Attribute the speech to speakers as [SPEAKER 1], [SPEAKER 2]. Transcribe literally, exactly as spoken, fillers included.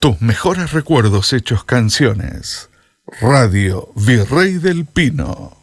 [SPEAKER 1] Tus mejores recuerdos hechos canciones. Radio Virrey del Pino.